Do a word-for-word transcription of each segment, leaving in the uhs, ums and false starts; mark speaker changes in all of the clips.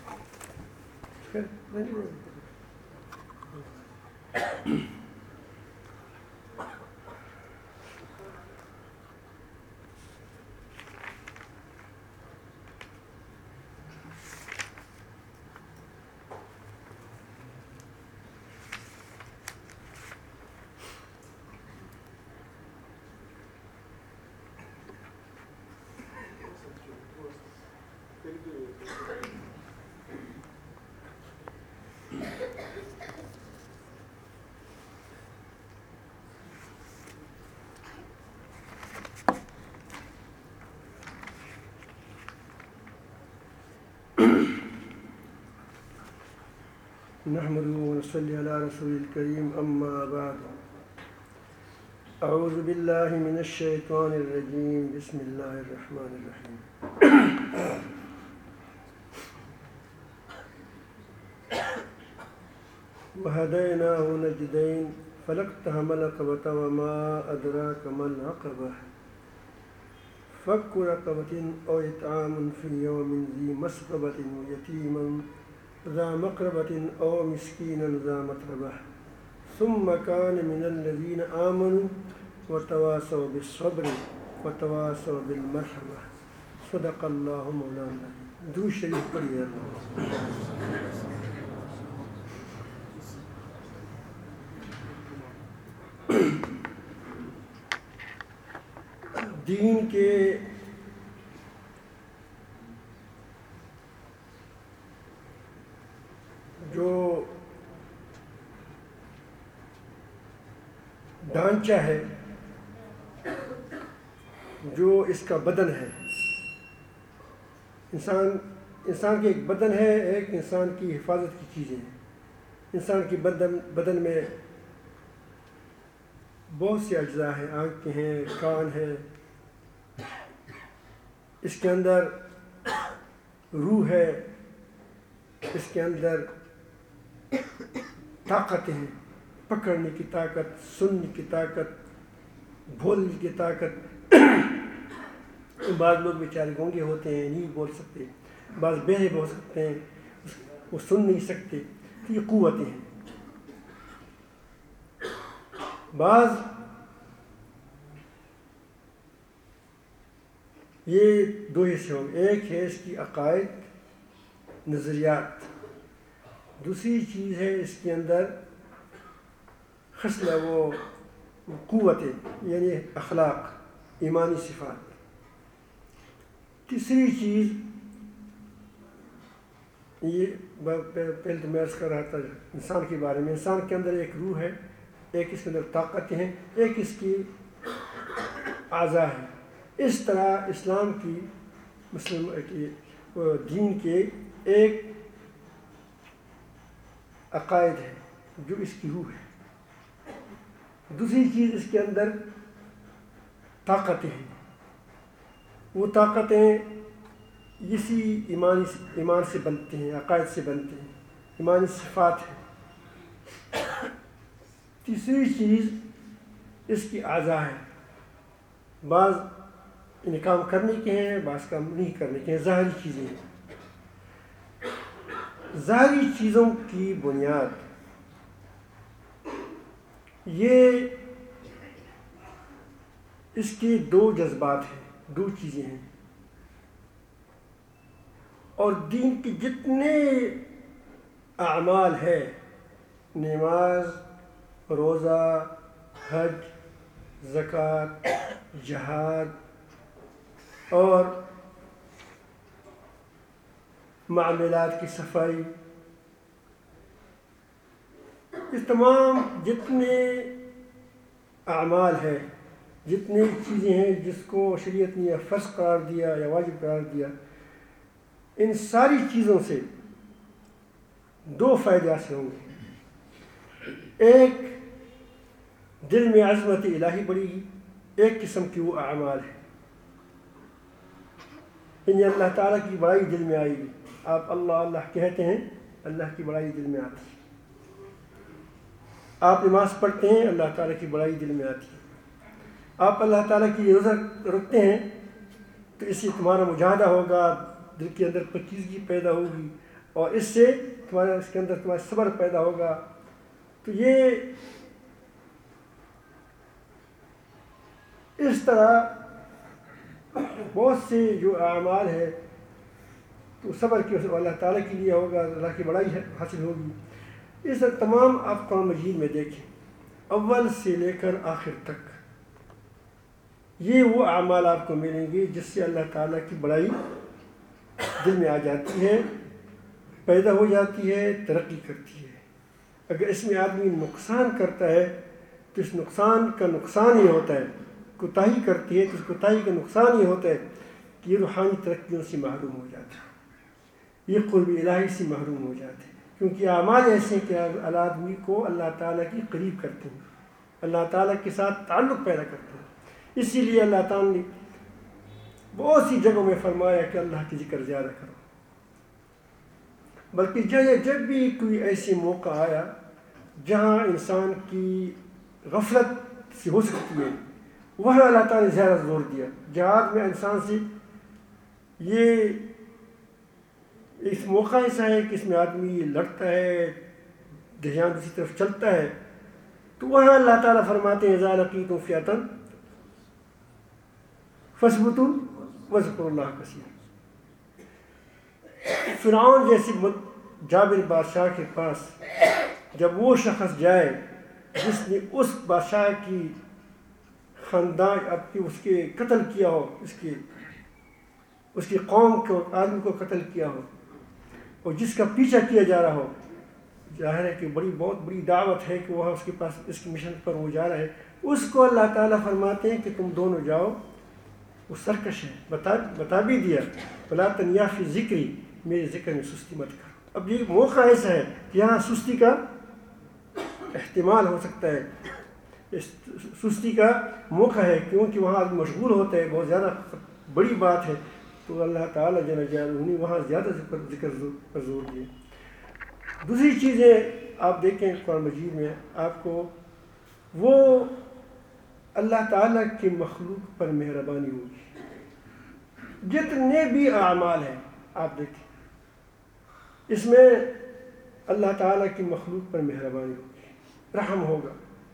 Speaker 1: نحمده ونصلي على رسول الكريم أما بعد أعوذ بالله من الشيطان الرجيم بسم الله الرحمن الرحيم وهديناه النجدين فلاقتحم العقبة وما أدراك ما العقبة فك رقبة أو إطعام في يوم ذي مسغبة ويتيما ذا مقربة أو مسكينا ذا متربة ثم كان من الذين آمنوا وتواصوا بالصبر وتواصوا بالمرحمة صدق الله مولانا. درود شریف پڑھیے. دین کے جو ڈھانچہ ہے، جو اس کا بدن ہے، انسان انسان کے ایک بدن ہے، ایک انسان کی حفاظت کی چیزیں ہیں. انسان کے بدن بدن میں بہت سے اجزاء ہیں، آنکھیں ہیں، کان ہے، اس کے اندر روح ہے، اس کے اندر طاقتیں ہیں، پکڑنے کی طاقت، سننے کی طاقت، بولنے کی طاقت. بعض لوگ بیچارے گونگے ہوتے ہیں، نہیں بول سکتے، بعض بہرے ہو سکتے ہیں، وہ سن نہیں سکتے. تو یہ قوتیں ہیں. بعض یہ دو حصے ہوں گے. ایک ہے اس کی عقائد، نظریات. دوسری چیز ہے اس کے اندر خصلہ، وہ قوتیں، یعنی اخلاق، ایمانی صفات. تیسری چیز یہ پہلے تو میں عرض کر رہا تھا انسان کے بارے میں. انسان کے اندر ایک روح ہے، ایک اس کے اندر طاقتیں ہیں، ایک اس کی اعضاء ہے. اس طرح اسلام کی مسلم کی دین کے ایک عقائد ہے جو اس کی روح ہے. دوسری چیز اس کے اندر طاقتیں ہیں. وہ طاقتیں اسی ایمانی ایمان سے بنتے ہیں، عقائد سے بنتے ہیں، ایمانی صفات ہیں. تیسری چیز اس کی اعضاء ہے. بعض ان کام کرنے کے ہیں، بعض کام نہیں کرنے کے ہیں. ظاہری چیزیں ہیں. ظاہری چیزوں کی بنیاد یہ اس کے دو جذبات ہیں، دو چیزیں ہیں. اور دین کے جتنے اعمال ہے، نماز، روزہ، حج، زکوٰۃ، جہاد اور معاملات کی صفائی، اس تمام جتنے اعمال ہیں، جتنی چیزیں ہیں جس کو شریعت نے فرض قرار دیا یا واجب قرار دیا، ان ساری چیزوں سے دو فائدے حاصل ہوں گے. ایک، دل میں عظمت الہی بڑھے گی. ایک قسم کی وہ اعمال ہے، یعنی اللہ تعالیٰ کی بڑائی دل میں آئے گی. آپ اللہ اللہ کہتے ہیں، اللہ کی بڑائی دل میں آتی ہے. آپ نماز پڑھتے ہیں، اللہ تعالیٰ کی بڑائی دل میں آتی ہے. آپ اللہ تعالیٰ کی روزہ رکھتے ہیں تو اس سے تمہارا مجاہدہ ہوگا، دل کے اندر پاکیزگی پیدا ہوگی، اور اس سے تمہارا اس کے اندر تمہارا صبر پیدا ہوگا. تو یہ اس طرح بہت سے جو اعمال ہے تو صبر کی اللہ تعالیٰ کے لیے ہوگا, اللہ کی بڑائی حاصل ہوگی. اس طرح تمام آپ قرآن مجید میں دیکھیں, اول سے لے کر آخر تک یہ وہ اعمال آپ کو ملیں گے جس سے اللہ تعالیٰ کی بڑائی دل میں آ جاتی ہے, پیدا ہو جاتی ہے, ترقی کرتی ہے. اگر اس میں آدمی نقصان کرتا ہے تو اس نقصان کا نقصان یہ ہوتا ہے, کوتاہی کرتی ہے تو اس کوتاہی کا نقصان یہ ہوتا ہے کہ یہ روحانی ترقیوں سے محروم ہو جاتا ہے, یہ قرب الہی سے محروم ہو جاتے ہیں. کیونکہ اعمال ایسے ہیں کہ آدمی کو اللہ تعالیٰ کی قریب کرتے ہیں, اللہ تعالیٰ کے ساتھ تعلق پیدا کرتے ہیں. اسی لیے اللہ تعالیٰ نے بہت سی جگہوں میں فرمایا کہ اللہ کی ذکر زیادہ کرو. بلکہ جب جب بھی کوئی ایسے موقع آیا جہاں انسان کی غفلت سے ہو سکتی ہے, وہاں اللہ تعالیٰ نے زیادہ زور دیا. جہاد میں انسان سے یہ اس موقع ایسا ہے کہ اس میں آدمی لڑتا ہے, دھیان دوسری طرف چلتا ہے, تو وہاں اللہ تعالیٰ فرماتے ہیں اذا لقیتم فئۃ فاثبتوا واذکروا اللہ کثیرا. فرعون جیسے جابر بادشاہ کے پاس جب وہ شخص جائے جس نے اس بادشاہ کی خاندان اب کی اس کے قتل کیا ہو, اس کے اس کی قوم کو آدمی کو قتل کیا ہو, اور جس کا پیچھا کیا جا رہا ہو, ظاہر ہے کہ بڑی بہت بڑی دعوت ہے کہ وہاں اس کے پاس اس کی مشن پر وہ جا رہا ہے, اس کو اللہ تعالیٰ فرماتے ہیں کہ تم دونوں جاؤ, وہ سرکش ہے, بتا بتا بھی دیا ولا تنیا فی ذکری, میرے ذکر میں سستی مت کرو. اب یہ موقع ایسا ہے کہ یہاں سستی کا احتمال ہو سکتا ہے, اس سستی کا موقع ہے کیونکہ وہاں آدمی مشغول ہوتا ہے, بہت زیادہ بڑی بات ہے, تو اللہ تعالیٰ جل جلالہ نے وہاں زیادہ ذکر ذکر پر زور دیے. دوسری چیزیں آپ دیکھیں قرآن مجید میں آپ کو وہ اللہ تعالیٰ کی مخلوق پر مہربانی ہوگی. جتنے بھی اعمال ہیں آپ دیکھیں اس میں اللہ تعالیٰ کی مخلوق پر مہربانی ہوگی, رحم ہوگا.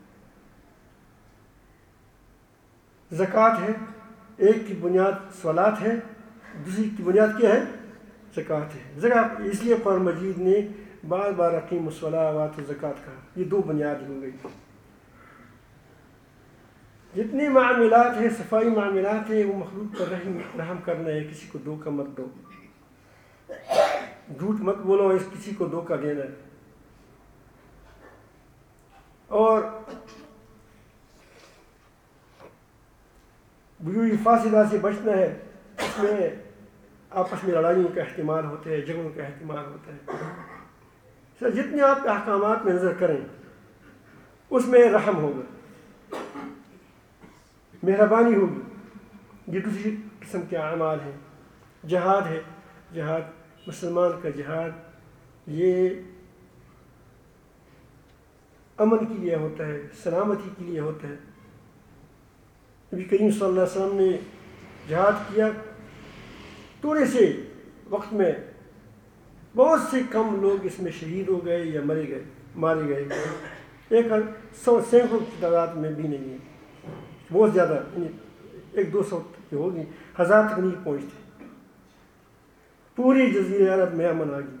Speaker 1: زکوٰۃ ہے, ایک کی بنیاد صلاۃ ہے, دوسری کی بنیاد کیا ہے؟ زکوٰۃ ہے. زکوٰۃ اس لیے قرآن مجید نے بار بار اقیموا الصلاۃ وآتوا الزکوٰۃ کہا, یہ دو بنیاد ہو گئی. جتنے معاملات ہیں, صفائی معاملات ہیں, وہ مخلوق پر رحم رحم کرنا ہے. کسی کو دھوکہ مت دو, جھوٹ مت بولو, اس کسی کو دھوکہ دینا ہے. اور بیوی فاسدہ سے بچنا ہے, اس میں آپس میں لڑائیوں کا احتمال ہوتا ہے, جھگڑوں کا احتمال ہوتا ہے. سر جتنے آپ احکامات میں نظر کریں اس میں رحم ہوگا, مہربانی ہوگی. یہ دوسری قسم کے اعمال ہیں. جہاد ہے, جہاد مسلمان کا جہاد یہ امن کے لیے ہوتا ہے, سلامتی کے لیے ہوتا ہے. نبی کریم صلی اللہ علیہ وسلم نے جہاد کیا, تھوڑے سے وقت میں بہت سے کم لوگ اس میں شہید ہو گئے یا مرے گئے مارے گئے. ایک سو سینکڑوں کی تعداد میں بھی نہیں ہے, بہت زیادہ, ایک دو سو کی ہوگی, ہزار تک نہیں پہنچتے. پوری جزیرہ عرب میں امن آ گیا.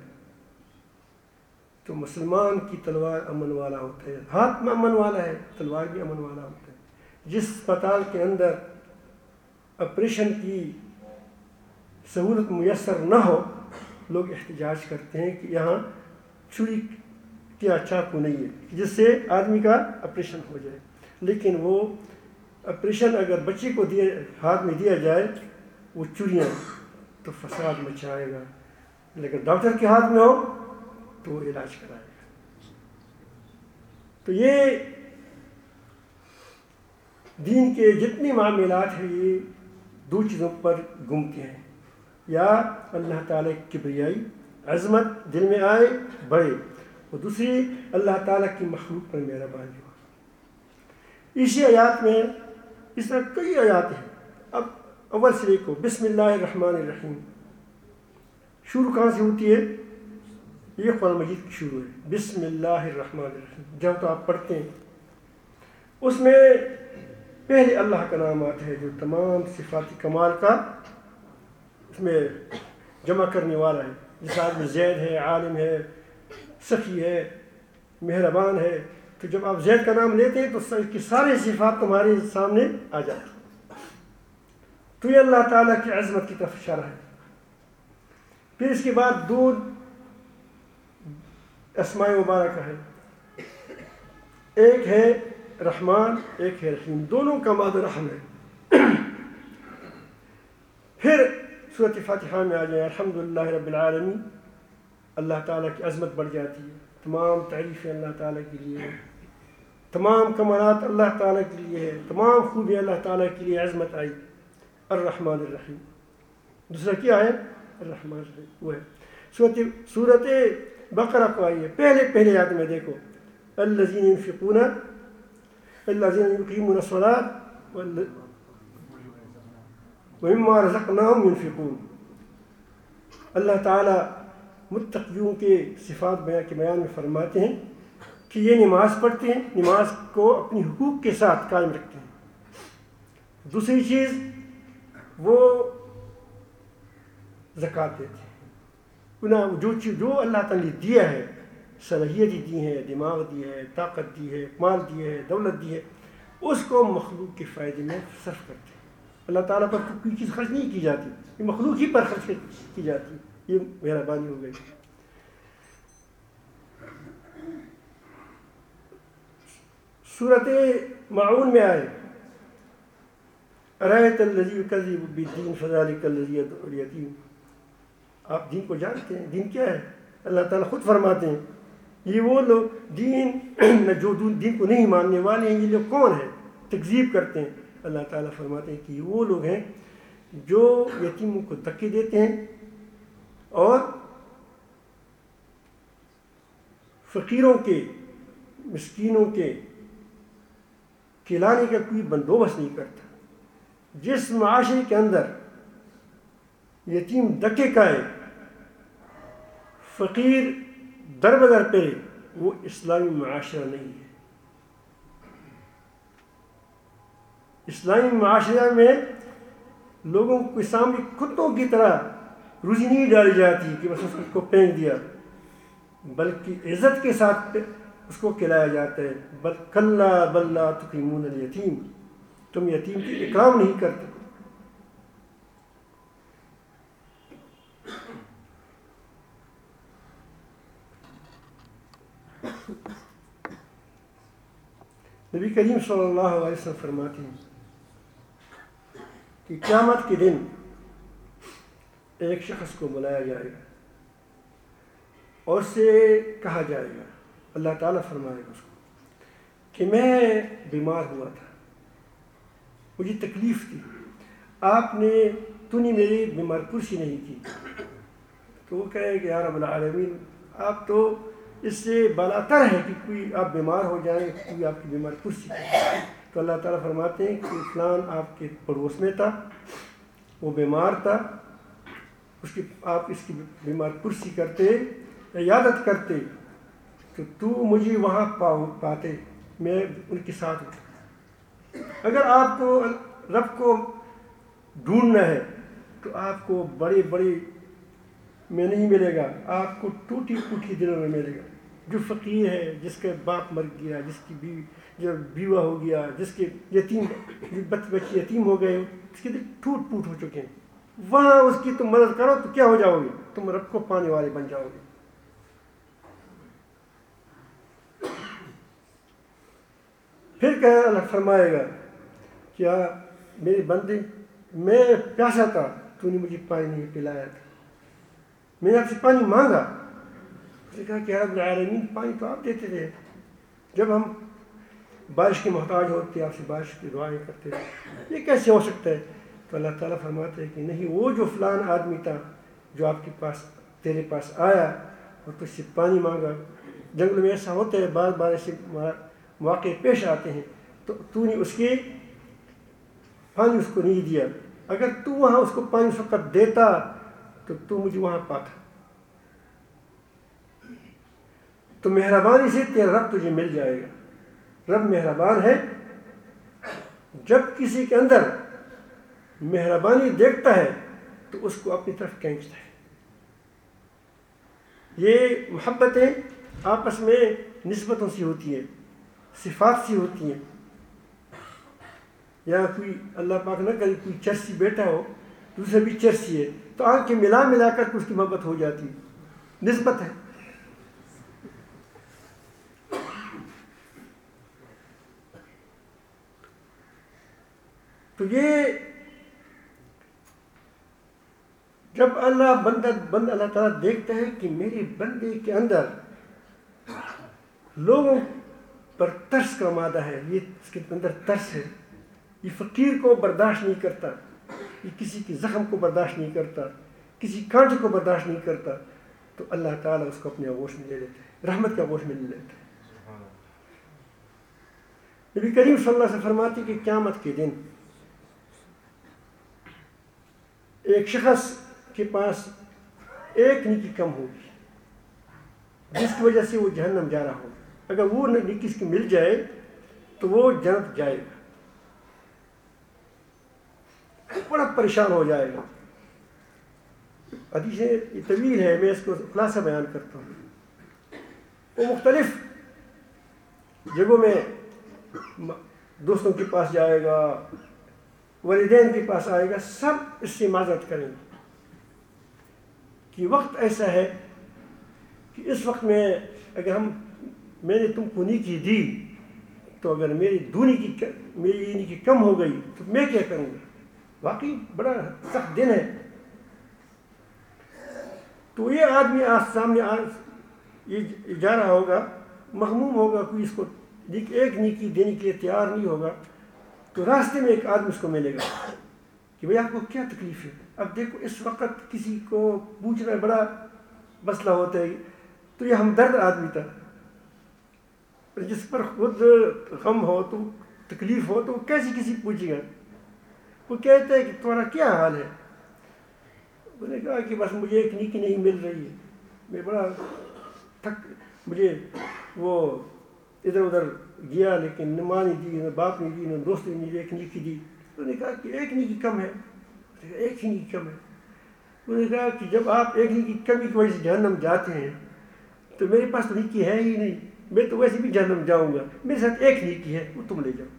Speaker 1: تو مسلمان کی تلوار امن والا ہوتا ہے, ہاتھ میں امن والا ہے, تلوار بھی امن والا ہوتا ہے. جس اسپتال کے اندر آپریشن کی سہولت میسر نہ ہو, لوگ احتجاج کرتے ہیں کہ یہاں چھری کیا چاقو نہیں ہے جس سے آدمی کا آپریشن ہو جائے. لیکن وہ آپریشن اگر بچے کو دیا ہاتھ میں دیا جائے, وہ چوریاں تو فساد مچائے گا, لیکن ڈاکٹر کے ہاتھ میں ہو تو وہ علاج کرائے گا. تو یہ دین کے جتنے معاملات ہیں یہ دو چیزوں پر گھومتے ہیں, یا اللہ تعالیٰ کی کبریائی عظمت دل میں آئے بڑھے, اور دوسری اللہ تعالیٰ کی مخلوق پر مہربانی ہو. اسی آیات میں اس طرح کئی آیات ہیں. اب اول سے دیکھو, بسم اللہ الرحمن الرحیم شروع کہاں سے ہوتی ہے؟ یہ قرآن مجید کی شروع ہے، بسم اللہ الرحمن الرحیم. جب تو آپ پڑھتے ہیں اس میں پہلے اللہ کا نام آتا ہے جو تمام صفات کمال کا اس میں جمع کرنے والا ہے. جس آدمی زید ہے، عالم ہے، سخی ہے، مہربان ہے، تو جب آپ زید کا نام لیتے ہیں تو اس کی سارے صفات تمہارے سامنے آ جاتی. تو یہ اللہ تعالیٰ کی عظمت کی طرف اشارہ ہے. پھر اس کے بعد دو اسماء مبارکہ ہے، ایک ہے رحمان، ایک ہے رحیم. دونوں کا معنی رحم ہے. پھر سورۃ فاتحہ میں آ جائیں الحمدللہ رب العالمین، اللہ تعالیٰ کی عظمت بڑھ جاتی ہے. تمام تعریفیں اللہ تعالیٰ کے لیے، تمام کمالات اللہ تعالیٰ کے لیے ہے، تمام خوبیاں اللہ تعالیٰ کے لیے. عظمت آئی الرحمن الرحیم. دوسرا کیا ہے؟ الرحمن الرحیم وہ ہے. سورت سورت بقرہ کو آئیے، پہلے پہلے آیت میں دیکھو الذین ينفقون الذین یقیمون الصلاۃ ومما رزقناہم ينفقون. اللہ تعالیٰ متقیوں کے صفات بیان کے بیان میں فرماتے ہیں کہ یہ نماز پڑھتے ہیں، نماز کو اپنی حقوق کے ساتھ قائم رکھتے ہیں. دوسری چیز وہ زکوٰۃ دیتے ہیں. جو چیز جو اللہ تعالیٰ نے دیا ہے، صلاحیت دی ہے، دماغ دی ہے، طاقت دی ہے، مال دی ہے، دولت دی ہے، اس کو مخلوق کے فائدے میں صرف کرتے ہیں. اللہ تعالیٰ پر کوئی چیز خرچ نہیں کی جاتی، یہ مخلوق ہی پر خرچ کی جاتی. یہ مہربانی ہو گئی. سورۃ معون میں آئے ارأیت الذی یکذب بالدین فذلک الذی یدعو الیتیم. آپ دین کو جانتے ہیں، دین کیا ہے؟ اللہ تعالیٰ خود فرماتے ہیں یہ وہ لوگ دین جو دین کو نہیں ماننے والے ہیں، یہ لوگ کون ہیں؟ تکذیب کرتے ہیں. اللہ تعالیٰ فرماتے ہیں کہ یہ وہ لوگ ہیں جو یتیموں کو دھکے دیتے ہیں اور فقیروں کے، مسکینوں کے کھلانے کا کوئی بندوبست نہیں کرتا. جس معاشرے کے اندر یتیم دھکے کھائے، فقیر در بدر پہ، وہ اسلامی معاشرہ نہیں ہے. اسلامی معاشرہ میں لوگوں کے سامنے کتوں کی طرح روزی نہیں ڈالی جاتی کہ بس اس کو پھینک دیا، بلکہ عزت کے ساتھ اس کو کھلایا جاتا ہے. بل کلا بل لا تکرمون الیتیم، تم یتیم کی اکرام نہیں کرتے. نبی کریم صلی اللہ علیہ وسلم فرماتے ہیں کہ قیامت کے دن ایک شخص کو بلایا جائے گا اور اس سے کہا جائے گا، اللہ تعالیٰ فرمائے گا اس کو کہ میں بیمار ہوا تھا، مجھے تکلیف تھی، آپ نے تو نے میری بیمار پرسی نہیں کی. تو وہ کہے کہ یا رب العالمین، آپ تو اس سے بالاتر ہے کہ کوئی آپ بیمار ہو جائیں، کوئی آپ کی بیمار پرسی. تو اللہ تعالیٰ فرماتے ہیں کہ فلان آپ کے پڑوس میں تھا، وہ بیمار تھا، اس کی آپ اس کی بیمار پرسی کرتے، عیادت کرتے، تو تو مجھے وہاں پاؤ پاتے، میں ان کے ساتھ ہوں. اگر آپ کو رب کو ڈھونڈنا ہے تو آپ کو بڑے بڑے میں نہیں ملے گا، آپ کو ٹوٹی پھوٹی دلوں میں ملے گا. جو فقیر ہے، جس کے باپ مر گیا، جس کی بیوی جو بیوہ ہو گیا، جس کے یتیم بچے بچے یتیم ہو گئے، اس کے دل ٹوٹ پھوٹ ہو چکے ہیں، وہاں اس کی تم مدد کرو تو کیا ہو جاؤ گے؟ تم رب کو پانے والے بن جاؤ گے. پھر کہ اللہ فرمائے گا کیا میرے بندے، میں پیاسا تھا، تو نے مجھے پانی نہیں پلایا تھا، میں نے آپ سے پانی مانگا. اس نے کہا کہ رب العالمین، پانی تو آپ دیتے تھے، جب ہم بارش کے محتاج ہوتے آپ سے بارش کی دعائیں کرتے، یہ کیسے ہو سکتا ہے؟ تو اللہ تعالیٰ فرماتے ہیں کہ نہیں، وہ جو فلان آدمی تھا جو آپ کے پاس تیرے پاس آیا اور تجھ سے پانی مانگا، جنگل میں ایسا ہوتا ہے، بار بار ایسے واقع پیش آتے ہیں، تو تو نے اس کے پانی اس کو نہیں دیا. اگر تو وہاں اس کو پانی اس وقت دیتا تو تو مجھے وہاں پاتا. تو مہربانی سے تیرا رب تجھے مل جائے گا۔ رب مہربان ہے، جب کسی کے اندر مہربانی دیکھتا ہے تو اس کو اپنی طرف کھینچتا ہے۔ یہ محبتیں آپس میں نسبتوں سی ہوتی ہیں، صفات سی ہوتی ہیں۔ یا کوئی اللہ پاک نہ کرے کوئی چرسی بیٹا ہو، دوسرے بھی چرسی ہے، تو آنکھیں ملا ملا کر اس کی محبت ہو جاتی ہے، نسبت ہے۔ تو یہ جب اللہ بندہ بند اللہ تعالیٰ دیکھتا ہے کہ میرے بندے کے اندر لوگوں پر ترس کا مادہ ہے، یہ اس کے اندر ترس ہے، یہ فقیر کو برداشت نہیں کرتا، یہ کسی کے زخم کو برداشت نہیں کرتا، کسی کانٹے کو برداشت نہیں کرتا، تو اللہ تعالیٰ اس کو اپنے آغوش میں لے لیتا ہے، رحمت کے آغوش میں لے لیتا ہے۔ نبی کریم صلی اللہ علیہ وسلم فرماتے ہیں کہ قیامت کے دن ایک شخص کے پاس ایک نیکی کم ہوگی جس کی وجہ سے وہ جہنم جا رہا ہوگا۔ اگر وہ نیکی اس کی مل جائے تو وہ جنت جائے گا، بڑا پریشان ہو جائے گا۔ حدیث یہ طویل ہے، میں اس کو خلاصہ بیان کرتا ہوں۔ وہ مختلف جگہوں میں دوستوں کے پاس جائے گا، والدین کے پاس آئے گا، سب اس سے معذرت کریں گے کہ وقت ایسا ہے کہ اس وقت میں اگر ہم میں نے تم کو نیکی دی تو اگر میری دونی کی میری نیکی کم ہو گئی تو میں کیا کروں گا؟ واقعی بڑا سخت دن ہے۔ تو یہ آدمی آج سامنے آج یہ جا رہا ہوگا، مغموم ہوگا، کوئی اس کو ایک نیکی دینے کے لیے تیار نہیں ہوگا، تو راستے میں ایک آدمی اس کو ملے گا کہ بھئی آپ کو کیا تکلیف ہے؟ اب دیکھو اس وقت کسی کو پوچھنا بڑا مسئلہ ہوتا ہے، تو یہ ہمدرد آدمی تھا، جس پر خود غم ہو تو تکلیف ہو تو وہ کیسے کسی پوچھے گا؟ وہ کہتا ہے کہ تمہارا کیا حال ہے؟ انہوں نے کہا کہ بس مجھے ایک نیکی نہیں مل رہی ہے، میں بڑا تھک، مجھے وہ ادھر ادھر گیا لیکن نہ ماں نہیں دی، نہ باپ نہیں دی، نہ دوست نے مجھے ایک نیکی دی۔ انہوں نے کہا کہ ایک نیکی کم ہے، ایک ہی نیکی کم ہے۔ انہوں نے کہا کہ جب آپ ایک نیکی کمی کی وجہ سے جہنم جاتے ہیں تو میرے پاس تو نیکی ہے ہی نہیں، میں تو ویسے بھی جہنم جاؤں گا، میرے ساتھ ایک نیکی ہے، وہ تم لے جاؤ۔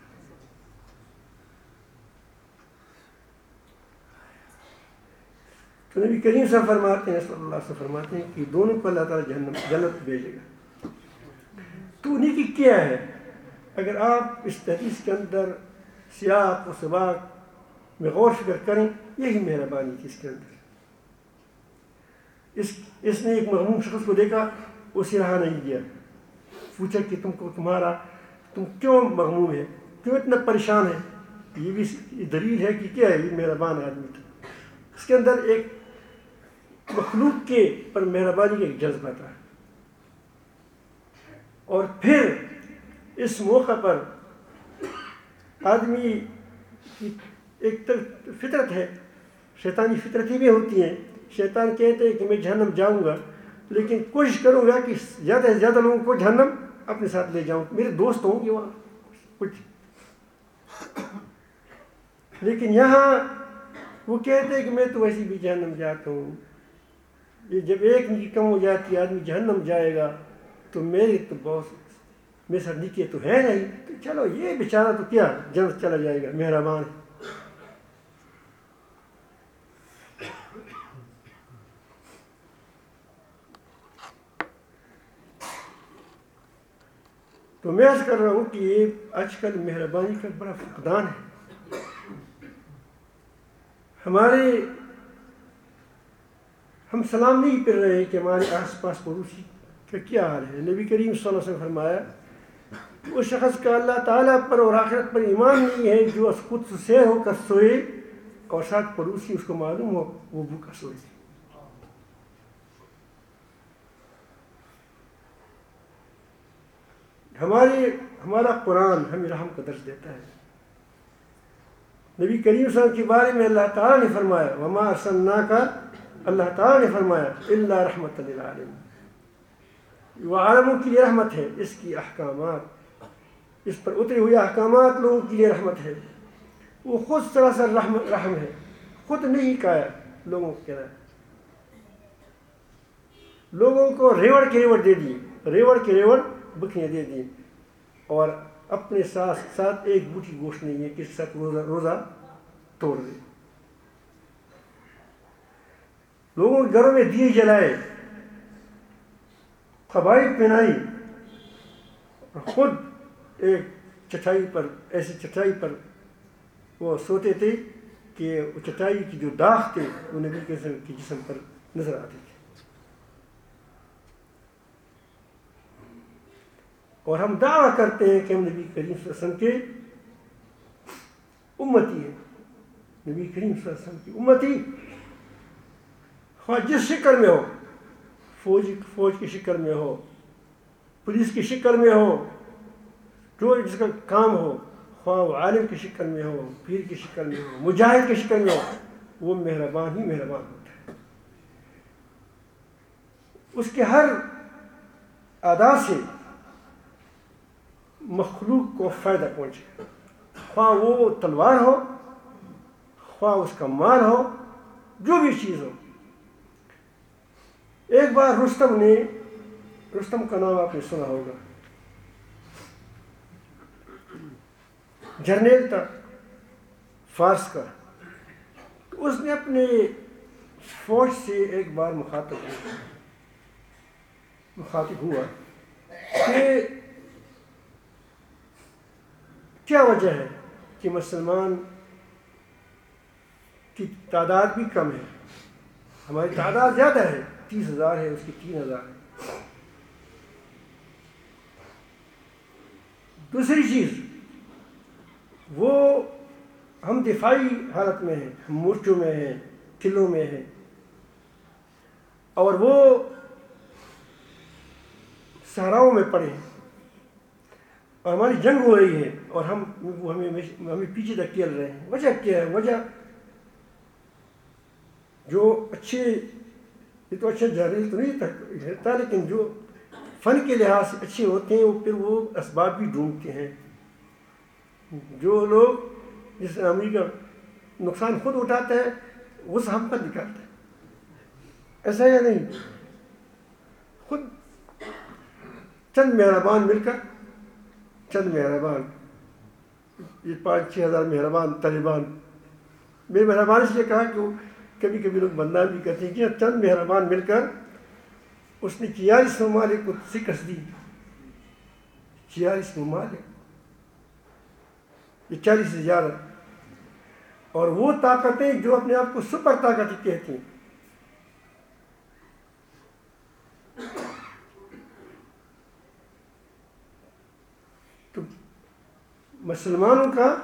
Speaker 1: تو نبی کریم صلی اللہ علیہ وسلم فرماتے ہیں صلی اللہ علیہ وسلم فرماتے ہیں کہ دونوں کو اللہ تعالیٰ جہنم جنت بھیجے گا۔ تو نیکی کیا ہے؟ اگر آپ اس حدیث کے اندر سیاق و سباق میں غور فکر کریں، یہی مہربانی تھی اس کے اندر۔ اس اس نے ایک مغموم شخص کو دیکھا، اسے رہا نہیں دیا، پوچھا کہ تم کو تمہارا تم کیوں مغموم ہے، کیوں اتنا پریشان ہے؟ یہ بھی دلیل ہے کہ کیا ہے، یہ مہربان آدمی تھا۔ اس کے اندر ایک مخلوق کے پر مہربانی کا ایک جذبہ تھا۔ اور پھر اس موقع پر آدمی کی ایک فطرت ہے، شیطانی فطرتیں بھی ہوتی ہیں۔ شیطان کہتے ہیں کہ میں جہنم جاؤں گا لیکن کوشش کروں گا کہ زیادہ سے زیادہ لوگوں کو جہنم اپنے ساتھ لے جاؤں، میرے دوست ہوں گے وہاں کچھ۔ لیکن یہاں وہ کہتے ہیں کہ میں تو ویسے بھی جہنم جاتا ہوں، یہ جب ایک نیکی کم ہو جاتی ہے آدمی جہنم جائے گا تو میری تو بہت میرے ساتھ نیکی تو ہے نہیں، تو چلو یہ بیچارہ تو کیا جنت چلا جائے گا، مہربان ہے۔ تو میں عرض کر رہا ہوں کہ یہ آج کل مہربانی کا بڑا فقدان ہے۔ ہمارے ہم سلام نہیں پھر رہے کہ ہمارے آس پاس پڑوسی کا کیا حال ہے۔ نبی کریم صلی اللہ علیہ وسلم فرمایا اس شخص کا اللہ تعالیٰ پر اور آخرت پر ایمان نہیں ہے جو خود سے ہو کر سوئے اور ساتھ پڑوسی اس کو معلوم ہو وہ بھوکا سوئے۔ ہماری ہمارا قرآن ہمیں رحم کا درس دیتا ہے۔ نبی کریم صلی اللہ علیہ وسلم کے بارے میں اللہ تعالیٰ نے فرمایا وما ارسلناک، اللہ تعالیٰ نے فرمایا الا رحمۃ للعالمین، وہ عالموں کے لیے رحمت ہے، اس کی احکامات، اس پر اترے ہوئے احکامات لوگوں کے لیے رحمت ہے، وہ خود سراسر رحم رحم ہے، خود نہیں کایا لوگوں کو کہنا ہے، لوگوں کو ریوڑ کے ریوڑ دے دیے، ریوڑ کے ریوڑ بکھیاں دے دی، اور اپنے ساتھ ساتھ ایک بوٹی گوشت نہیں ہے کہ ساتھ روزہ روزہ توڑ دے، لوگوں کے گھروں میں دیے جلائے، قبائل پہنائی، خود ایک چٹائی پر ایسی چٹائی پر وہ سوتے تھے کہ وہ چٹائی کی جو داغ تھے وہ نبی کے جسم پر نظر آتے تھے، اور ہم دعویٰ کرتے ہیں کہ ہم نبی کریم صلی اللہ علیہ وسلم کے امتی ہیں، نبی کریم صلی اللہ علیہ وسلم کی امتی، خواہ جس شکل میں ہو، فوج فوج کی شکل میں ہو، پولیس کی شکل میں ہو، جو جس کا کام ہو، خواہ وہ عالم کی شکل میں ہو، پیر کی شکل میں ہو، مجاہد کی شکل میں ہو، وہ مہربان ہی مہربان ہوتا ہے، اس کے ہر ادا سے مخلوق کو فائدہ پہنچے، خواہ وہ تلوار ہو، خواہ اس کا مال ہو، جو بھی چیز ہو۔ ایک بار رستم نے، رستم کا نام آپ نے سنا ہوگا، جرنیل تھا فارس کا، تو اس نے اپنے فوج سے ایک بار مخاطب ہوا مخاطب ہوا کہ کیا وجہ ہے کہ مسلمان کی تعداد بھی کم ہے، ہماری تعداد زیادہ ہے، تیس ہزار ہے، اس کی تین ہزار ہے۔ دوسری چیز، وہ ہم دفاعی حالت میں ہیں، ہم مورچوں میں ہیں، قلعوں میں ہیں، اور وہ صحراؤں میں پڑے ہیں، اور ہماری جنگ ہو رہی ہے، اور ہم ہمیں ہمیں پیچھے دھکیل رہے ہیں۔ وجہ کیا ہے؟ وجہ جو اچھے، یہ تو اچھا جرنیل تو نہیں رہتا، لیکن جو فن کے لحاظ سے اچھے ہوتے ہیں وہ پھر وہ اسباب بھی ڈھونڈتے ہیں۔ جو لوگ، جس امریکہ نقصان خود اٹھاتا ہے وہ ہم پر نکالتا ہے، ایسا یا نہیں؟ خود چند مہربان مل کر، چند مہربان، یہ پانچ چھ ہزار مہربان طالبان، میں مہربان اس لیے کہا کہ وہ کبھی کبھی لوگ بدنام بھی کرتے ہیں کہ چند مہربان مل کر اس نے چھیالیس ممالک کو شکست دی، چھیالیس ممالک، یہ چالیس سے زیادہ، اور وہ طاقتیں جو اپنے آپ کو سپر طاقتیں کہتی ہیں، تو مسلمانوں کا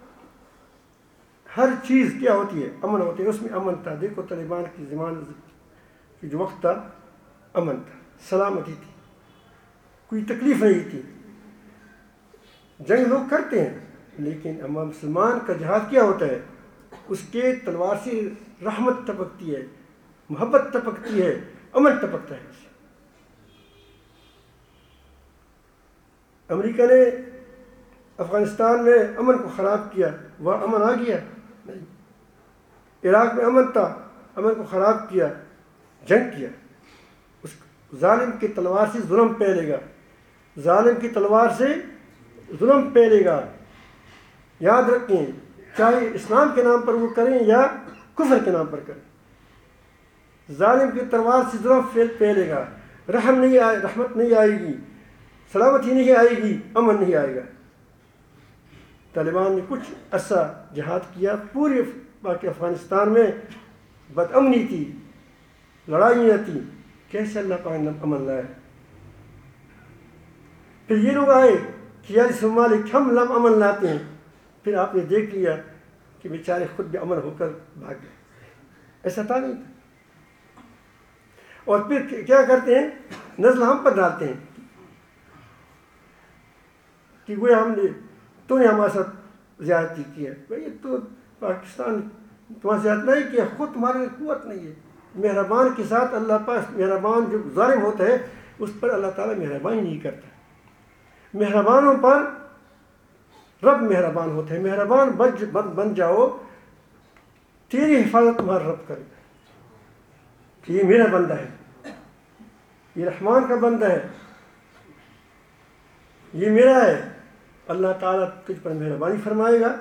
Speaker 1: ہر چیز کیا ہوتی ہے؟ امن ہوتی ہے، اس میں امن تھا۔ دیکھو طالبان کی زمان کی جو وقت تھا، امن تھا، سلامتی تھی، کوئی تکلیف نہیں تھی۔ جنگ لوگ کرتے ہیں، لیکن اما مسلمان کا جہاد کیا ہوتا ہے؟ اس کے تلوار سے رحمت ٹپکتی ہے، محبت ٹپکتی ہے، امن ٹپکتا ہے۔ امریکہ نے افغانستان میں امن کو خراب کیا، وہ امن آ گیا؟ نہیں۔ عراق میں امن تھا، امن کو خراب کیا، جنگ کیا۔ اس ظالم کی تلوار سے ظلم پھیلے گا، ظالم کی تلوار سے ظلم پھیلے گا، یاد رکھیں، چاہے اسلام کے نام پر وہ کریں یا کفر کے نام پر کریں، ظالم کی تلوار سے ظلم پھیلے گا، رحم نہیں آئے، رحمت نہیں آئے گی، سلامتی نہیں آئے گی، امن نہیں آئے گا۔ طالبان نے کچھ عرصہ جہاد کیا، پورے باقی افغانستان میں بد امنی تھی، لڑائیاں تھیں، کیسے اللہ پاک نے امن لایا؟ پھر یہ لوگ آئے کہ یار اس ممالک ہم لم امن لاتے ہیں، پھر آپ نے دیکھ لیا کہ بیچارے خود بھی امن ہو کر بھاگ گئے، ایسا تھا نہیں تھا۔ اور پھر کیا کرتے ہیں؟ نزلہ ہم پر ڈالتے ہیں کہ وہ ہم نے، تو نے ہمارے ساتھ زیادتی کی ہے۔ بھائی تو پاکستان تمہارے زیادت نہیں کیا، خود تمہارے قوت نہیں ہے۔ مہربان کے ساتھ اللہ پاک مہربان جو ظالم ہوتا ہے اس پر اللہ تعالیٰ مہربانی نہیں کرتا. مہربانوں پر رب مہربان ہوتے ہیں. مہربان بن بن جاؤ, تیری حفاظت تمہارا رب کرے گا کہ یہ میرا بندہ ہے, یہ رحمان کا بندہ ہے, یہ میرا ہے. اللہ تعالیٰ تجھ پر مہربانی فرمائے گا.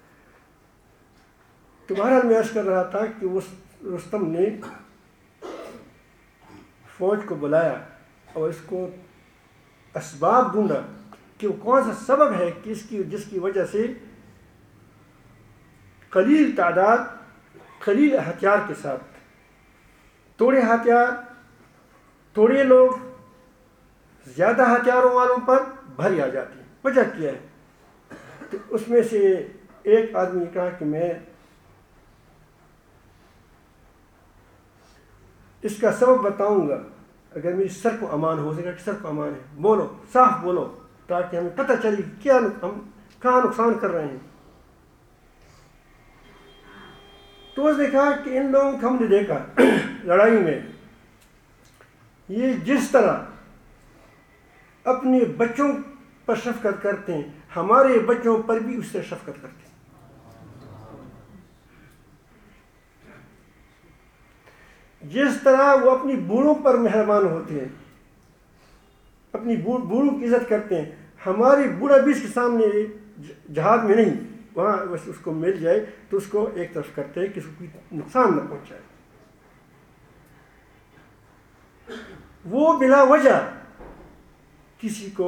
Speaker 1: تمہارا میں عرض کر رہا تھا کہ اس رستم نے فوج کو بلایا اور اس کو اسباب ڈھونڈا کہ وہ کون سا سبب ہے کہ اس کی جس کی وجہ سے قلیل تعداد قلیل ہتھیار کے ساتھ, تھوڑے ہتھیار تھوڑے لوگ زیادہ ہتھیاروں والوں پر بھری آ جاتی ہے. وجہ کیا ہے؟ تو اس میں سے ایک آدمی نے کہا کہ میں اس کا سبب بتاؤں گا اگر میری سر کو امان ہو سکے. سر کو امان ہے, بولو, صاف بولو, تاکہ ہمیں پتہ چلے کیا ہم کہاں نقصان کر رہے ہیں. تو اس نے کہا کہ ان لوگوں کو ہم نے دیکھا لڑائی میں یہ جس طرح اپنے بچوں پر شفقت کرتے ہیں, ہمارے بچوں پر بھی اس سے شفقت کرتے ہیں. جس طرح وہ اپنی بوڑھوں پر مہربان ہوتے ہیں, اپنی بوڑھوں کی عزت کرتے ہیں, ہماری بوڑھا بھی اس کے سامنے جہاد میں نہیں, وہاں اس کو مل جائے تو اس کو ایک طرف کرتے ہیں کہ اس کو کوئی نقصان نہ پہنچائے. وہ بلا وجہ کسی کو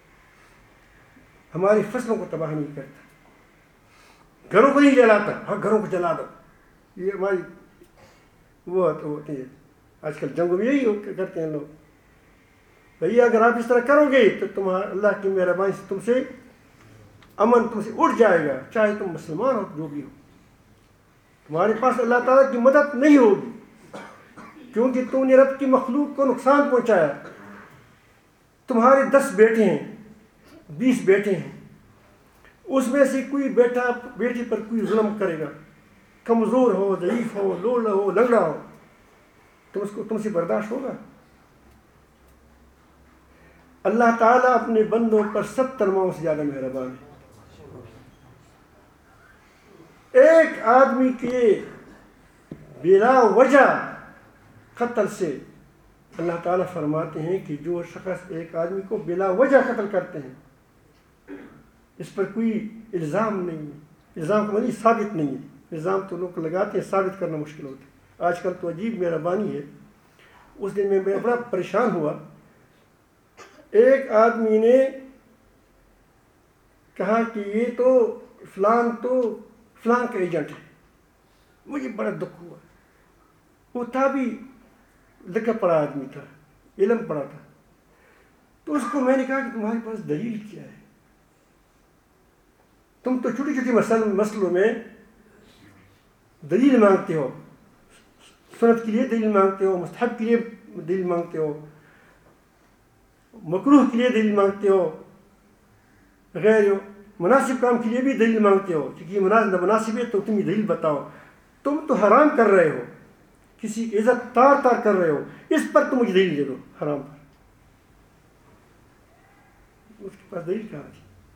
Speaker 1: ہماری فصلوں کو تباہ نہیں کرتا, گھروں کو نہیں جلاتا. ہاں گھروں کو جلا دو, یہ ہماری وہ ہوتی ہے. آج کل جنگوں میں یہی کرتے ہیں لوگ. بھیا اگر آپ اس طرح کرو گے تو تمہارا اللہ کی مہربانی سے تم سے امن تم سے اٹھ جائے گا, چاہے تم مسلمان ہو جو بھی ہو. تمہارے پاس اللہ تعالیٰ کی مدد نہیں ہوگی کیونکہ تم نے رب کی مخلوق کو نقصان پہنچایا. تمہارے دس بیٹے ہیں, بیس بیٹے ہیں, اس میں سے کوئی بیٹا بیٹی پر کوئی ظلم کرے گا, کمزور ہو, ضعیف ہو, لولا ہو, لنگڑا ہو, تو اس کو تم سے برداشت ہوگا؟ اللہ تعالیٰ اپنے بندوں پر ستر ماؤں سے زیادہ مہربان ہے. ایک آدمی کے بلا وجہ قتل سے اللہ تعالیٰ فرماتے ہیں کہ جو شخص ایک آدمی کو بلا وجہ قتل کرتے ہیں اس پر کوئی الزام نہیں ہے. الزام کا معنی ثابت نہیں ہے. الزام تو لوگ لگاتے ہیں, ثابت کرنا مشکل ہوتا ہے. آج کل تو عجیب مہربانی ہے. اس دن میں بڑا پریشان ہوا. ایک آدمی نے کہا کہ یہ تو فلان تو فلان کا ایجنٹ ہے. مجھے بڑا دکھ ہوا. وہ تھا بھی لکھا پڑھا آدمی تھا, علم پڑھا تھا. تو اس کو میں نے کہا کہ تمہارے پاس دلیل کیا ہے؟ تم تو چھوٹی چھوٹی مسل مسئلوں میں دلیل مانگتے ہو, سنت کے لیے دلیل مانگتے ہو, مستحب کے لیے دلیل مانگتے ہو, مکروہ کے لیے دلیل مانگتے ہو, غیر مناسب کام کے لیے بھی دلیل مانگتے ہو. کیونکہ یہ مناسب مناسب ہے تو تم یہ دلیل بتاؤ. تم تو حرام کر رہے ہو, کسی کی عزت تار تار کر رہے ہو, اس پر تم مجھے دلیل دے دو حرام پر. اس کے پاس دلیل کہاں تھی؟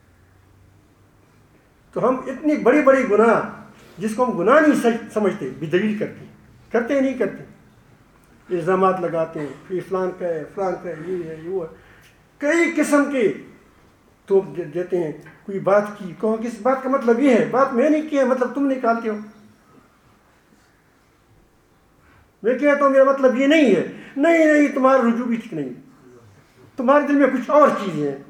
Speaker 1: تو ہم اتنی بڑی بڑی گناہ جس کو ہم گناہ نہیں سمجھتے بھی دلیل کرتے ہیں. کرتے ہیں نہیں کرتے؟ الزامات لگاتے ہیں, پھر فلان کا ہے, فلان کا ہے, یہ ہے, یہ وہ ہے, کئی قسم کے تو دیتے ہیں. کوئی بات کی, کہو کس بات کا مطلب یہ ہے, بات میں نے کی ہے مطلب تم نکالتے ہو. میں کہتا ہوں میرا مطلب یہ نہیں ہے. نہیں نہیں تمہارا رجوع بھی ٹھیک نہیں, تمہارے دل میں کچھ اور چیزیں ہیں.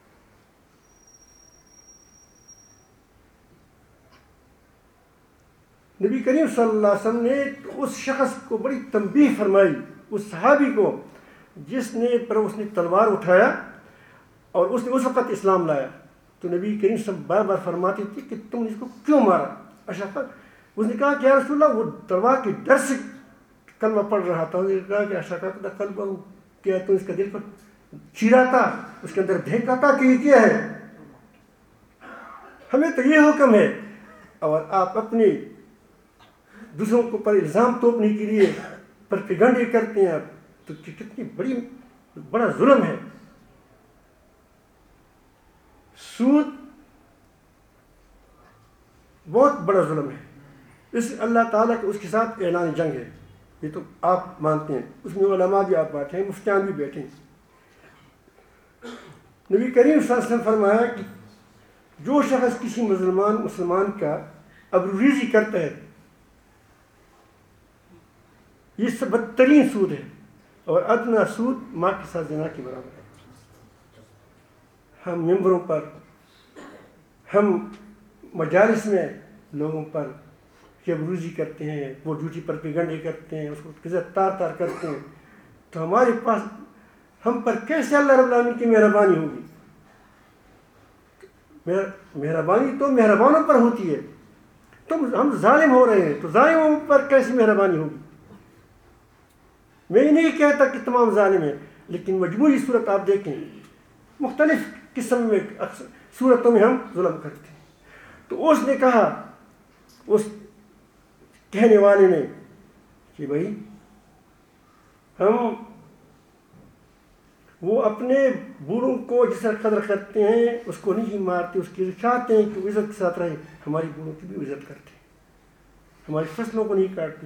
Speaker 1: نبی کریم صلی اللہ علیہ وسلم نے اس شخص کو بڑی تنبیہ فرمائی, اس صحابی کو جس نے پر اس نے تلوار اٹھایا اور اس نے اس وقت اسلام لایا. تو نبی کریم صلی اللہ علیہ وسلم بار بار فرماتے تھے کہ تم نے اس کو کیوں مارا؟ اشفقت. اس نے کہا کہ یا رسول اللہ, وہ تلوار کے ڈر سے کلمہ پڑھ رہا تھا. اس نے کہا کہ اشفقت قلبہ, کیا تم اس کا دل پر چیرا تھا, اس کے اندر دھینکا تھا کہ یہ کیا ہے؟ ہمیں تو یہ حکم ہے اور آپ اپنے دوسروں کو پر الزام توپنے کے لیے پروپیگنڈے کرتے ہیں. تو کتنی بڑی بڑا ظلم ہے. سود بہت بڑا ظلم ہے. اس اللہ تعالیٰ کے اس کے ساتھ اعلان جنگ ہے. یہ تو آپ مانتے ہیں. اس میں علماء بھی آپ بیٹھے ہیں, مفتیان بھی بیٹھے ہیں. نبی کریم صلی اللہ علیہ وسلم فرمایا کہ جو شخص کسی مسلمان مسلمان کا ابروریزی کرتا ہے, یہ سب بدترین سود ہے, اور ادنا سود ماں کے ساتھ زنا کے برابر ہے. ہم ممبروں پر, ہم مجالس میں لوگوں پر ابروزی کرتے ہیں, وہ جھوٹی پر پیگنڈے کرتے ہیں, اس کو عزت تار تار کرتے ہیں, تو ہمارے پاس ہم پر کیسے اللہ رب العالمین کی مہربانی ہوگی؟ مہربانی تو مہربانوں پر ہوتی ہے. تم ہم ظالم ہو رہے ہیں تو ظالموں پر کیسی مہربانی ہوگی؟ میں یہ نہیں کہتا کہ تمام ظالم ہیں, لیکن مجموعی صورت آپ دیکھیں, مختلف قسم میں صورتوں میں ہم ظلم کرتے ہیں. تو اس نے کہا, اس کہنے والے نے, کہ بھائی ہم وہ اپنے بوڑھوں کو جس طرح قدر کرتے ہیں اس کو نہیں مارتے, اس کی چاہتے ہیں کہ وہ عزت کے ساتھ رہے. ہماری بوڑھوں کی بھی عزت کرتے ہیں, ہماری فصلوں کو نہیں کاٹتے,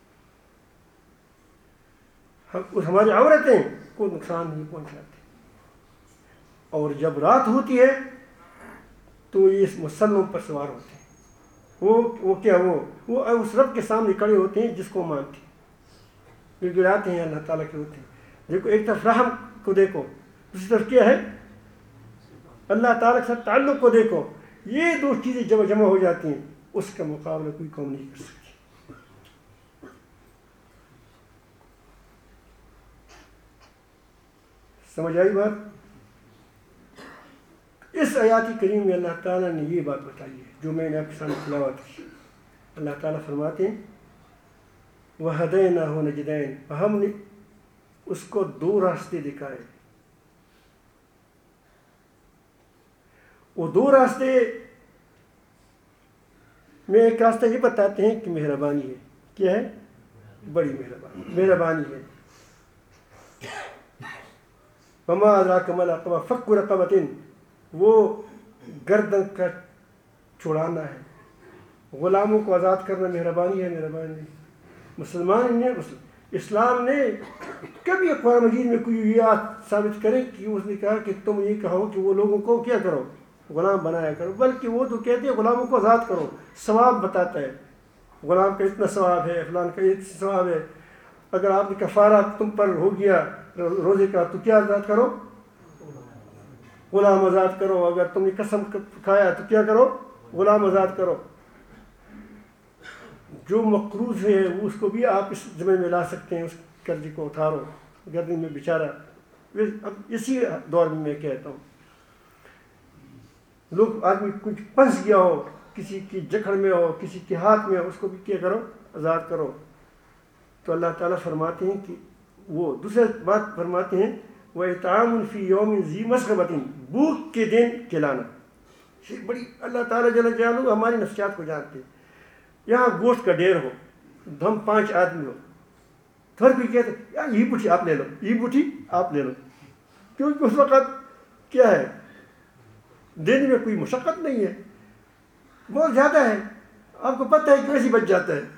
Speaker 1: ہماری عورتیں کو نقصان نہیں پہنچاتے. اور جب رات ہوتی ہے تو یہ اس مسلموں پر سوار ہوتے ہیں. وہ وہ کیا وہ وہ اس رب کے سامنے کھڑے ہوتے ہیں جس کو مانتے ہیں, جو گراتے ہیں اللہ تعالیٰ کے ہوتے ہیں. دیکھو ایک طرف رحم کو دیکھو, دوسری طرف کیا ہے اللہ تعالیٰ کے ساتھ تعلق کو دیکھو. یہ دو چیزیں جب جمع ہو جاتی ہیں, اس کا مقابلہ کوئی قوم نہیں کر سکتی. سمجھ آئی بات؟ اس آیات کریم میں اللہ تعالیٰ نے یہ بات بتائی ہے جو میں نے آپ کے سامنے تلاوت کی. اللہ تعالیٰ فرماتے ہیں وَهَدَيْنَاهُ نَجْدَيْنِ, ہم نے اس کو دو راستے دکھائے. وہ دو راستے میں ایک راستہ یہ بتاتے ہیں کہ مہربانی ہے. کیا ہے؟ بڑی مہربانی مہربانی ہے. وَمَا أَدْرَاكَ مَا الْعَقَبَةُ فَكُّ رَقَبَةٍ, وہ گردن کا چھڑانا ہے. غلاموں کو آزاد کرنا مہربانی ہے, مہربانی. مسلمان نے اسلام نے کبھی قرآن مجید میں کوئی یہ بات ثابت کرے کہ اس نے کہا کہ تم یہ کہو کہ وہ لوگوں کو کیا کرو, غلام بنایا کرو, بلکہ وہ تو کہتے ہیں غلاموں کو آزاد کرو. ثواب بتاتا ہے, غلام کا اتنا ثواب ہے, فلان کا اتنا ثواب ہے. اگر آپ نے کفارہ تم پر ہو گیا روزے کا تو کیا آزاد کرو, غلام آزاد کرو. اگر تم نے قسم کھایا تو کیا کرو, غلام آزاد کرو. جو مقروض ہے وہ اس کو بھی آپ اس ذمہ میں لا سکتے ہیں, اس قرضے کو اتارو. گردن میں بیچارہ, اب اسی دور میں میں کہتا ہوں, لوگ آدمی کچھ پھنس گیا ہو, کسی کی جکڑ میں ہو, کسی کے ہاتھ میں ہو, اس کو بھی کیا کرو, آزاد کرو. تو اللہ تعالیٰ فرماتے ہیں کہ وہ دوسرے بات فرماتے ہیں وَإِطْعَامٌ فِي يَوْمٍ ذِي مَسْغَبَةٍ, بھوک کے دن کھلانا. یہ بڑی اللہ تعالیٰ جل جلالہ ہماری نفسیات کو جانتے ہیں. یہاں گوشت کا ڈھیر ہو, ہم پانچ آدمی ہو, تو ہر کوئی کہتے ہیں یار یہ بوٹی آپ لے لو, یہ بوٹی آپ لے لو, کیونکہ اس وقت کیا ہے, دینے میں کوئی مشقت نہیں ہے, بہت زیادہ ہے, آپ کو پتہ ہے کہ ویسے بچ جاتا ہے.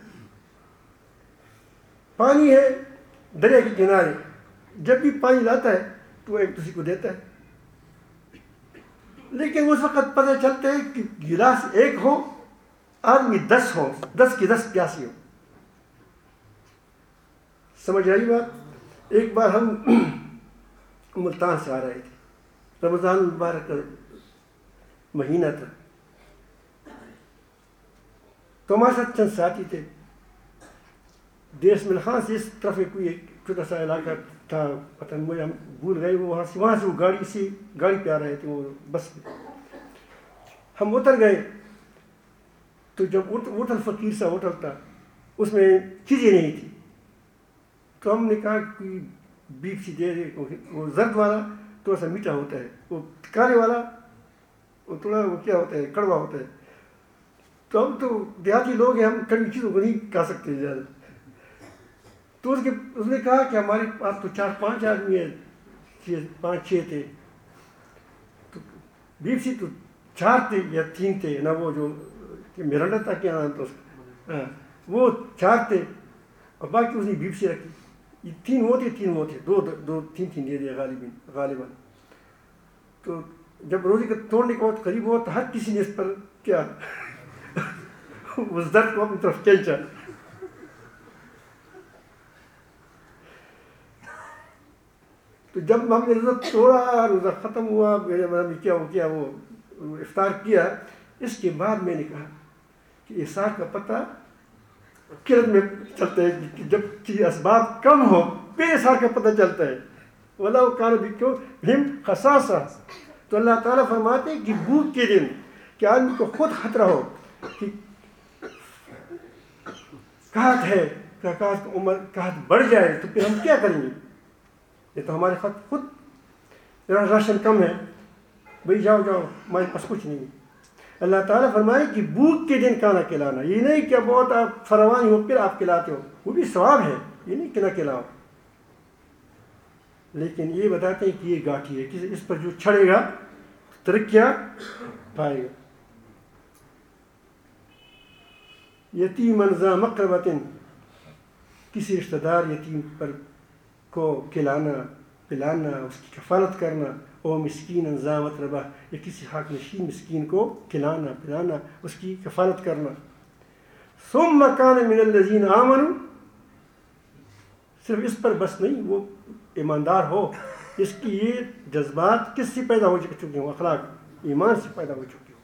Speaker 1: پانی ہے دریا کے کنارے, جب بھی پانی لاتا ہے تو ایک دوسرے کو دیتا ہے, لیکن اس وقت پتہ چلتا ہے کہ گلاس ایک ہو, آدمی دس ہو, دس کی دس پیاسی ہو. سمجھ آئی بات؟ ایک بار ہم ملتان سے آ رہے تھے, رمضان المبارک کا مہینہ تھا, تو ہمارے ساتھ چند ساتھی تھے. دیس مل خان سے اس طرف کوئی ایک چھوٹا سا علاقہ تھا, پتہ نہیں مجھے, ہم بھول گئے. وہ وہاں سے وہاں سے وہ گاڑی سی گاڑی پہ آ رہے تھے, وہ بس میں. ہم اتر گئے تو جب ہوٹل فقیر سا ہوٹل تھا, اس میں چیزیں نہیں تھی, تو ہم نے کہا کہ بیف سی دے دے. وہ زرد والا تھوڑا سا میٹھا ہوتا ہے, وہ کالے والا وہ تھوڑا وہ کیا ہوتا ہے, کڑوا ہوتا ہے. تو ہم تو دیہاتی لوگ ہیں, ہم کڑوی چیزوں کو نہیں کھا سکتے زیادہ. تو اس کے اس نے کہا کہ ہمارے پاس تو چار پانچ آدمی ہیں, چھ پانچ چھ تھے تو بیوسی تو چار تھے یا تین تھے نا، وہ جو مرنڈا تھا کیا نام تھا اس کا، ہاں وہ چار تھے اور باقی اس نے بیوسی رکھی. یہ تین وہ تھے تین وہ تھے دو دو تین تین دے دیا غالباً غالباً. تو جب روزے کا توڑنے کا وقت قریب ہوا تو ہر کسی نے اس پر کیا اس درد کو اپنی طرف کھینچا. تو جب ہم نے روزہ توڑا، روزہ ختم ہوا، کیا ہو کیا وہ افطار کیا، اس کے بعد میں نے کہا کہ احسار کا پتہ قلت میں چلتا ہے کہ جب چیز اسباب کم ہو پھر احسار کا پتہ چلتا ہے. وَلَوْ كَانَ بِكُمْ خَصَاصَةٌ. تو اللہ تعالیٰ فرماتے ہیں کہ بھوک کے دن کہ آدمی کو خود خطرہ ہو کہ قحط ہے، کہ قحط کی عمر قحط بڑھ جائے تو پھر ہم کیا کریں گے؟ یہ تو ہمارے خود خود راشن کم ہے، بھائی جاؤ جاؤ ہمارے پاس کچھ نہیں. اللہ تعالیٰ فرمائے کہ بھوک کے دن کھانا کھلانا، یہ نہیں کہ بہت آپ فراوانی ہو پھر آپ کھلاتے ہو، وہ بھی ثواب ہے، یہ نہیں کہ نہ کھلاؤ، لیکن یہ بتاتے ہیں کہ یہ گاٹھی ہے کہ اس پر جو چھڑے گا ترقیاں پائے گا. یتیما ذا مقربۃ، کسی رشتہ دار یتیم پر کو کھلانا پلانا، اس کی کفالت کرنا. او مسکین ذا متربہ، یا کسی حق نشین مسکین کو کھلانا پلانا، اس کی کفالت کرنا. ثم کان من الذین آمنوا، صرف اس پر بس نہیں، وہ ایماندار ہو، اس کی یہ جذبات کس سے پیدا ہو چکے ہوں؟ اخلاق ایمان سے پیدا ہو چکے ہوں.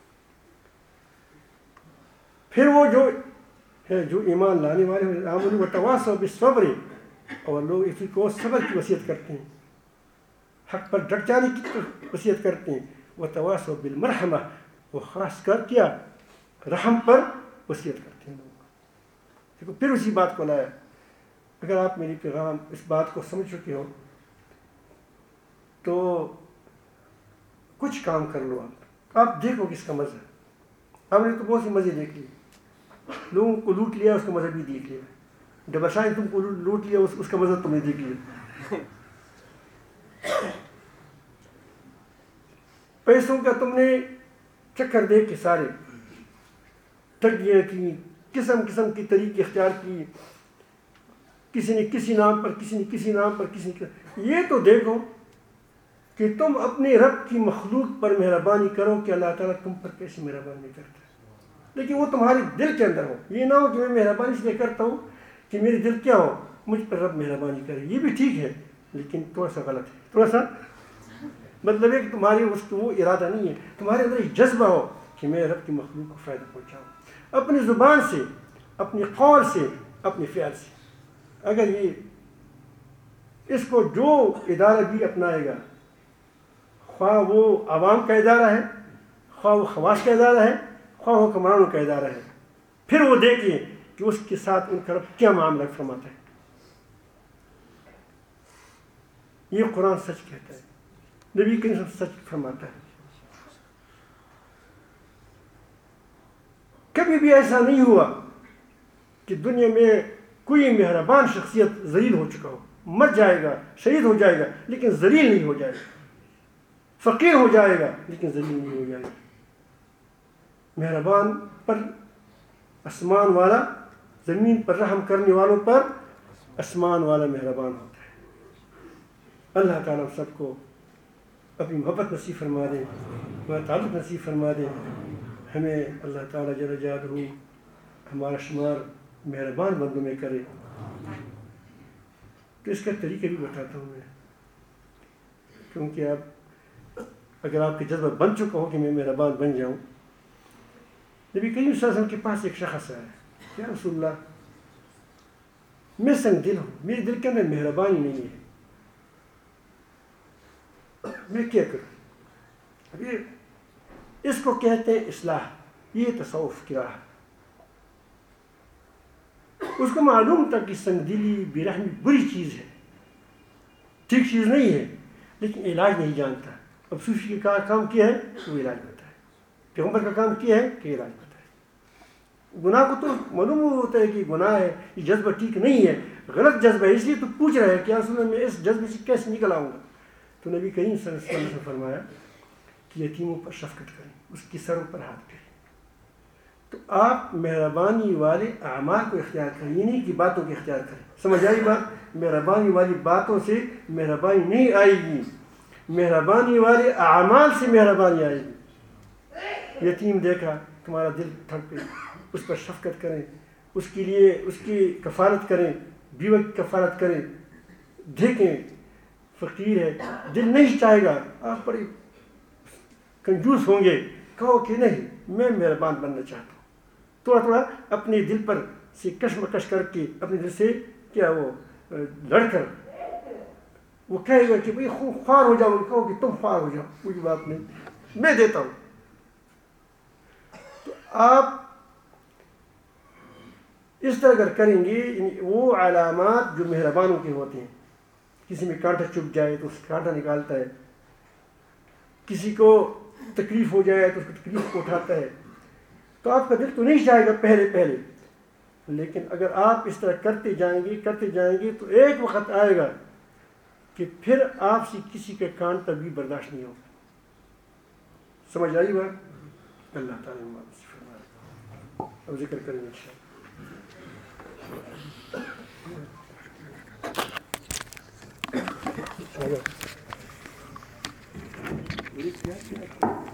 Speaker 1: پھر وہ جو ہے جو ایمان لانے والے ہیں، آمنوا وتواصوا بالصبر، اور لوگ اسی کو صبر کی وصیت کرتے ہیں، حق پر ڈٹ جانے کی وصیت کرتے ہیں. وتواصوا بالمرحمہ، وہ خاص کر کیا رحم پر وصیت کرتے ہیں لوگ. دیکھو پھر اسی بات کو لایا. اگر آپ میری پیغام اس بات کو سمجھ چکے ہو تو کچھ کام کر لو. آپ آپ دیکھو کس کا مزہ. آپ نے تو بہت سی مزے دیکھ لیے، لوگوں کو لوٹ لیا، اس کا مزہ بھی دیکھ لیا. ڈبشاہ نے تم کو لوٹ لیا، اس اس کا مزہ تم نے دیکھ لیا. پیسوں کا تم نے چکر دیکھ کے سارے ٹھگیاں کی، قسم قسم کی طریقے اختیار کی، کسی نے کسی نام پر، کسی نے کسی نام پر، کسی نے. یہ تو دیکھو کہ تم اپنے رب کی مخلوق پر مہربانی کرو کہ اللہ تعالیٰ تم پر کیسے مہربانی کرتا ہے، لیکن وہ تمہارے دل کے اندر ہو. یہ نہ ہو کہ میں مہربانی اس لیے کرتا ہوں کہ میرے دل کیا ہو، مجھ پر رب مہربانی کرے. یہ بھی ٹھیک ہے لیکن تھوڑا سا غلط ہے. تھوڑا سا مطلب ہے کہ تمہاری اس کو وہ ارادہ نہیں ہے، تمہارے اندر ایک جذبہ ہو کہ میں رب کی مخلوق کو فائدہ پہنچاؤں، اپنی زبان سے، اپنی قول سے، اپنے فعل سے. اگر یہ اس کو جو ادارہ بھی اپنائے گا، خواہ وہ عوام کا ادارہ ہے، خواہ وہ خواص کا ادارہ ہے، خواہ وہ حکمرانوں کا ادارہ ہے، پھر وہ دیکھیں کہ اس کے ساتھ ان کا رب کیا معاملہ فرماتا ہے. یہ قرآن سچ کہتا ہے، نبی کریم صلی اللہ علیہ وسلم سچ فرماتا ہے. کبھی بھی ایسا نہیں ہوا کہ دنیا میں کوئی مہربان شخصیت ذلیل ہو چکا ہو، مر جائے گا، شہید ہو جائے گا لیکن ذلیل نہیں ہو جائے گا، فقیر ہو جائے گا لیکن ذلیل نہیں ہو جائے گا. مہربان پر آسمان والا، زمین پر رحم کرنے والوں پر آسمان والا مہربان ہوتا ہے. اللہ تعالیٰ سب کو اپنی محبت نصیب فرما دے، ہمارا تعلق نصیب فرما دے. ہمیں اللہ تعالیٰ جل جلالہ ہمارا شمار مہربان بندوں میں کرے. تو اس کا طریقہ بھی بتاتا ہوں میں، کیونکہ آپ اگر آپ کے جذبہ بن چکا ہو کہ میں مہربان بن جاؤں. نبی کریم صلی اللہ علیہ وسلم کے پاس ایک شخص آیا، یا رسول اللہ میں سنگ دل ہوں، میرے دل کے اندر مہربانی نہیں ہے، میں کیا کروں؟ ابھی اس کو کہتے ہیں اصلاح، یہ تصوف کی راہ. اس کو معلوم تھا کہ سنگ دلی برحمی بری چیز ہے، ٹھیک چیز نہیں ہے، لیکن علاج نہیں جانتا. اب صوفی کا کام کیا ہے وہ علاج بتائے، پیغمبر کا کام کیا ہے کہ علاج بتائے. گناہ کو تو معلوم ہوتا ہے کہ گناہ ہے، یہ جذبہ ٹھیک نہیں ہے، غلط جذبہ ہے، اس لیے تو پوچھ رہا ہے کہ رسول اللہ میں اس جذبے سے کیسے نکل آؤں گا. تو نبی کریم صلی اللہ علیہ وسلم نے فرمایا کہ یتیموں پر شفقت کریں، اس کی سروں پر ہاتھ پھیریں. تو آپ مہربانی والے اعمال کو اختیار کریں، یہ نہیں کہ باتوں کو اختیار کریں. سمجھ آئی بات؟ مہربانی والی باتوں سے مہربانی نہیں آئے گی، مہربانی والے اعمال سے مہربانی آئے گی. یتیم دیکھا تمہارا دل تھک پہ، اس پر شفقت کریں، اس کے لیے اس کی کفالت کریں، بیوہ کی کفالت کریں. دیکھیں فقیر ہے، دل نہیں چاہے گا، آپ بڑے کنجوس ہوں گے، کہو کہ نہیں میں مہربان بننا چاہتا ہوں. تھوڑا تھوڑا اپنے دل پر سے کشمکش کر کے اپنے دل سے کیا وہ لڑ کر وہ کہے گا کہ بھائی خوار ہو جاؤ، کہو کہ تم خوار ہو جاؤ، کوئی بات نہیں میں دیتا ہوں. تو آپ اس طرح اگر کریں گے، وہ علامات جو مہربانوں کے ہوتے ہیں، کسی میں کانٹا چپ جائے تو اس کانٹا نکالتا ہے، کسی کو تکلیف ہو جائے تو اس کو تکلیف کو اٹھاتا ہے. تو آپ کا دل تو نہیں جائے گا پہلے پہلے، لیکن اگر آپ اس طرح کرتے جائیں گے کرتے جائیں گے تو ایک وقت آئے گا کہ پھر آپ سے کسی کا کانٹا بھی برداشت نہیں ہوگا. سمجھ آئی بات؟ اللہ تعالیٰ فرمائے. اب ذکر کریں انشاءاللہ.